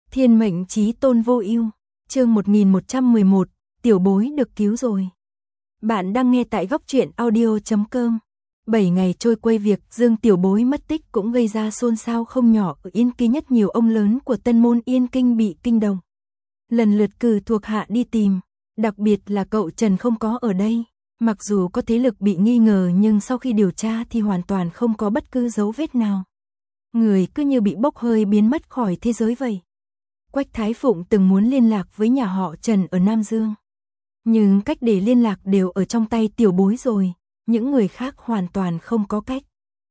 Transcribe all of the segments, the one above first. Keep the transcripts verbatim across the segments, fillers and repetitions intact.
Thiên mệnh chí tôn vô ưu, chương một nghìn một trăm mười một, tiểu bối được cứu rồi. Bạn đang nghe tại góc truyện audio chấm com. bảy ngày trôi quay, việc Dương tiểu bối mất tích cũng gây ra xôn xao không nhỏ ở Yên Kinh, nhất nhiều ông lớn của Tân môn Yên Kinh bị kinh động. Lần lượt cử thuộc hạ đi tìm, đặc biệt là cậu Trần không có ở đây. Mặc dù có thế lực bị nghi ngờ nhưng sau khi điều tra thì hoàn toàn không có bất cứ dấu vết nào. Người cứ như bị bốc hơi biến mất khỏi thế giới vậy. Quách Thái Phụng từng muốn liên lạc với nhà họ Trần ở Nam Dương. Nhưng cách để liên lạc đều ở trong tay tiểu bối rồi, những người khác hoàn toàn không có cách.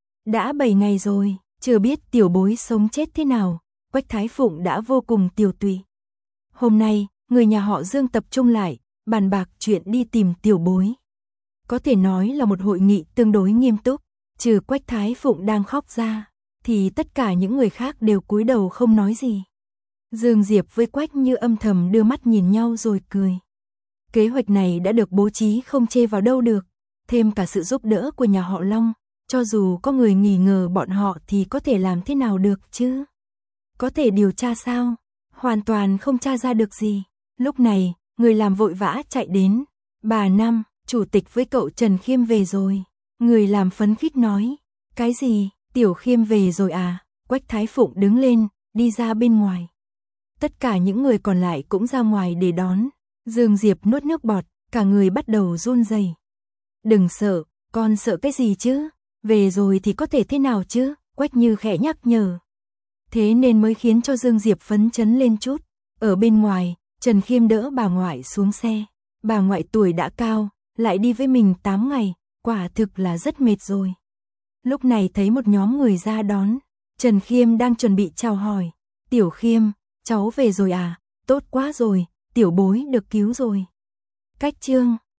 Đã bảy ngày rồi, chưa biết tiểu bối sống chết thế nào, Quách Thái Phụng đã vô cùng tiều tụy. Hôm nay, người nhà họ Dương tập trung lại, bàn bạc chuyện đi tìm tiểu bối. Có thể nói là một hội nghị tương đối nghiêm túc, trừ Quách Thái Phụng đang khóc ra, thì tất cả những người khác đều cúi đầu không nói gì. Dương Diệp với Quách Như âm thầm đưa mắt nhìn nhau rồi cười. Kế hoạch này đã được bố trí không chê vào đâu được, thêm cả sự giúp đỡ của nhà họ Long, cho dù có người nghi ngờ bọn họ thì có thể làm thế nào được chứ? Có thể điều tra sao? Hoàn toàn không tra ra được gì. Lúc này, người làm vội vã chạy đến. Bà Năm, chủ tịch với cậu Trần Khiêm về rồi. Người làm phấn khích nói. Cái gì? Tiểu Khiêm về rồi à? Quách Thái Phụng đứng lên, đi ra bên ngoài. Tất cả những người còn lại cũng ra ngoài để đón. Dương Diệp nuốt nước bọt, cả người bắt đầu run rẩy. Đừng sợ, con sợ cái gì chứ? Về rồi thì có thể thế nào chứ? Quách Như khẽ nhắc nhở. Thế nên mới khiến cho Dương Diệp phấn chấn lên chút. Ở bên ngoài, Trần Khiêm đỡ bà ngoại xuống xe. Bà ngoại tuổi đã cao, lại đi với mình tám ngày, quả thực là rất mệt rồi. Lúc này thấy một nhóm người ra đón, Trần Khiêm đang chuẩn bị chào hỏi. Tiểu Khiêm, cháu về rồi à? Tốt quá rồi, tiểu bối được cứu rồi. Cách chương